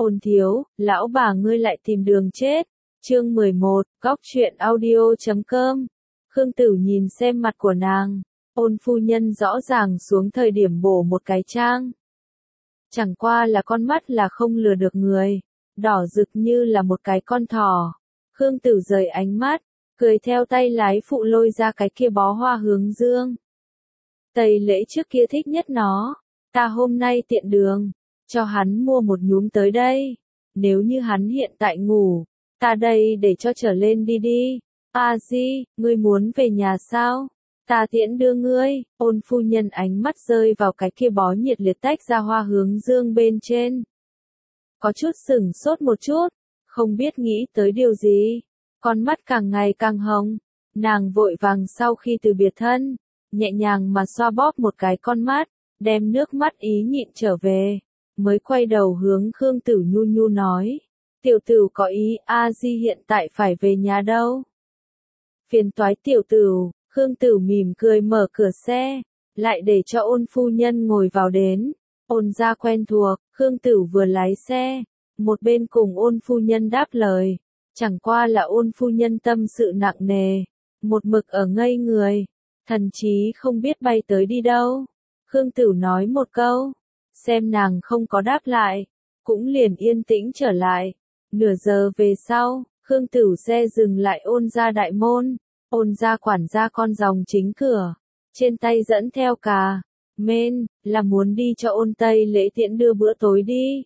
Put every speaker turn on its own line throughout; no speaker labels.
Ôn thiếu, lão bà ngươi lại tìm đường chết. Chương 11, góc truyện audio.com. Khương Tử nhìn xem mặt của nàng. Ôn phu nhân rõ ràng xuống thời điểm bổ một cái trang. Chẳng qua là con mắt là không lừa được người. Đỏ rực như là một cái con thỏ. Khương Tử rời ánh mắt, cười theo tay lái phụ lôi ra cái kia bó hoa hướng dương. Tây lễ trước kia thích nhất nó. Ta hôm nay tiện đường, cho hắn mua một nhúm tới đây. Nếu như hắn hiện tại ngủ, ta đây để cho trở lên đi đi. A Di, ngươi muốn về nhà sao? Ta tiễn đưa ngươi. Ôn phu nhân ánh mắt rơi vào cái kia bó nhiệt liệt tách ra hoa hướng dương bên trên. Có chút sửng sốt một chút, không biết nghĩ tới điều gì. Con mắt càng ngày càng hồng. Nàng vội vàng sau khi từ biệt thân, nhẹ nhàng mà xoa bóp một cái con mắt, đem nước mắt ý nhịn trở về. Mới quay đầu hướng Khương Tử nhu nhu nói. Tiểu tử có ý A Di hiện tại phải về nhà đâu. Phiền toái tiểu tử, Khương Tử mỉm cười mở cửa xe, lại để cho ôn phu nhân ngồi vào đến. Ôn gia quen thuộc, Khương Tử vừa lái xe, một bên cùng ôn phu nhân đáp lời. Chẳng qua là ôn phu nhân tâm sự nặng nề, một mực ở ngây người, thần chí không biết bay tới đi đâu. Khương Tử nói một câu, xem nàng không có đáp lại, cũng liền yên tĩnh trở lại. Nửa giờ về sau, Khương Tử xe dừng lại ôn gia đại môn, ôn gia quản gia con dòng chính cửa, trên tay dẫn theo cà mên, là muốn đi cho ôn Tây lễ tiễn đưa bữa tối đi.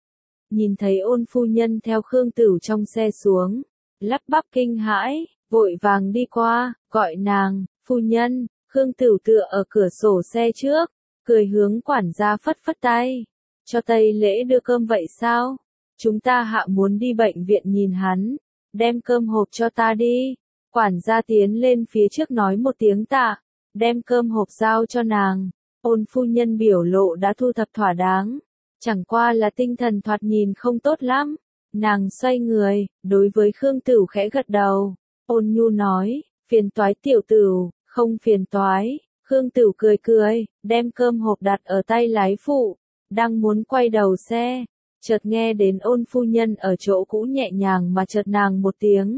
Nhìn thấy ôn phu nhân theo Khương Tử trong xe xuống, lắp bắp kinh hãi, vội vàng đi qua, gọi nàng, phu nhân. Khương Tử tựa ở cửa sổ xe trước, cười hướng quản gia phất phất tay. Cho Tây lễ đưa cơm vậy sao? Chúng ta hạ muốn đi bệnh viện nhìn hắn, đem cơm hộp cho ta đi. Quản gia tiến lên phía trước nói một tiếng tạ, đem cơm hộp giao cho nàng. Ôn phu nhân biểu lộ đã thu thập thỏa đáng, chẳng qua là tinh thần thoạt nhìn không tốt lắm. Nàng xoay người, đối với Khương Tử khẽ gật đầu. Ôn nhu nói, phiền toái tiểu tử, không phiền toái. Khương Tử cười cười, đem cơm hộp đặt ở tay lái phụ, đang muốn quay đầu xe, chợt nghe đến ôn phu nhân ở chỗ cũ nhẹ nhàng mà chợt nàng một tiếng.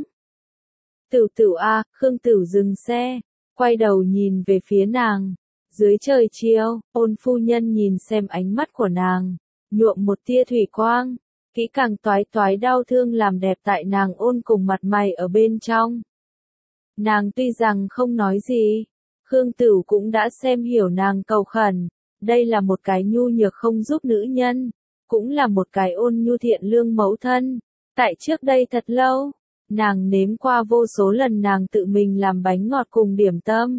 Tử tử a, Khương Tử dừng xe, quay đầu nhìn về phía nàng. Dưới trời chiều, ôn phu nhân nhìn xem ánh mắt của nàng, nhuộm một tia thủy quang, kỹ càng toái toái đau thương làm đẹp tại nàng ôn cùng mặt mày ở bên trong. Nàng tuy rằng không nói gì, Khương Tử cũng đã xem hiểu nàng cầu khẩn, đây là một cái nhu nhược không giúp nữ nhân, cũng là một cái ôn nhu thiện lương mẫu thân. Tại trước đây thật lâu, nàng nếm qua vô số lần nàng tự mình làm bánh ngọt cùng điểm tâm.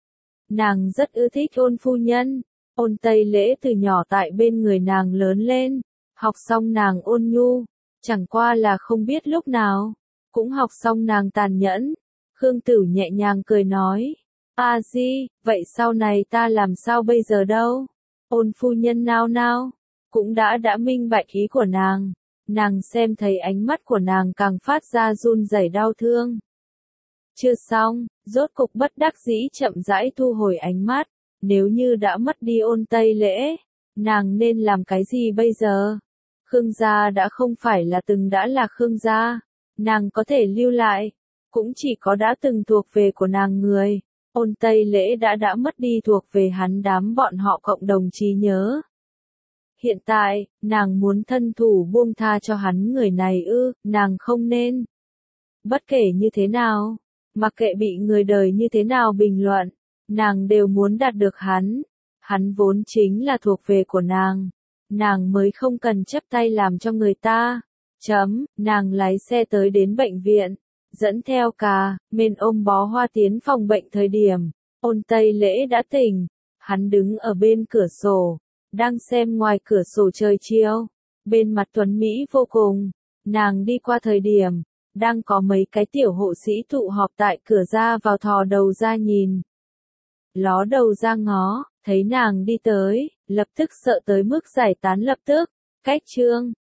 Nàng rất ưa thích ôn phu nhân, ôn Tây lễ từ nhỏ tại bên người nàng lớn lên, học xong nàng ôn nhu, chẳng qua là không biết lúc nào, cũng học xong nàng tàn nhẫn. Khương Tử nhẹ nhàng cười nói, A Di, vậy sau này ta làm sao bây giờ đâu? Ôn phu nhân nao nao, cũng đã minh bạch ý của nàng. Nàng xem thấy ánh mắt của nàng càng phát ra run rẩy đau thương. Chưa xong, rốt cục bất đắc dĩ chậm rãi thu hồi ánh mắt. Nếu như đã mất đi ôn Tây lễ, nàng nên làm cái gì bây giờ? Khương gia đã không phải là từng đã là Khương gia. Nàng có thể lưu lại, cũng chỉ có đã từng thuộc về của nàng người. Ôn Tây lễ đã mất đi thuộc về hắn đám bọn họ cộng đồng trí nhớ. Hiện tại, nàng muốn thân thủ buông tha cho hắn người này nàng không nên. Bất kể như thế nào, mặc kệ bị người đời như thế nào bình luận, nàng đều muốn đạt được hắn. Hắn vốn chính là thuộc về của nàng mới không cần chấp tay làm cho người ta. Nàng lái xe tới đến bệnh viện, dẫn theo cà mên ôm bó hoa tiến phòng bệnh thời điểm, ôn Tây lễ đã tỉnh. Hắn đứng ở bên cửa sổ, đang xem ngoài cửa sổ trời chiều, bên mặt tuấn Mỹ vô cùng. Nàng đi qua thời điểm, đang có mấy cái tiểu hộ sĩ tụ họp tại cửa ra vào thò đầu ra nhìn. Ló đầu ra ngó, thấy nàng đi tới, lập tức sợ tới mức giải tán lập tức. Cách chương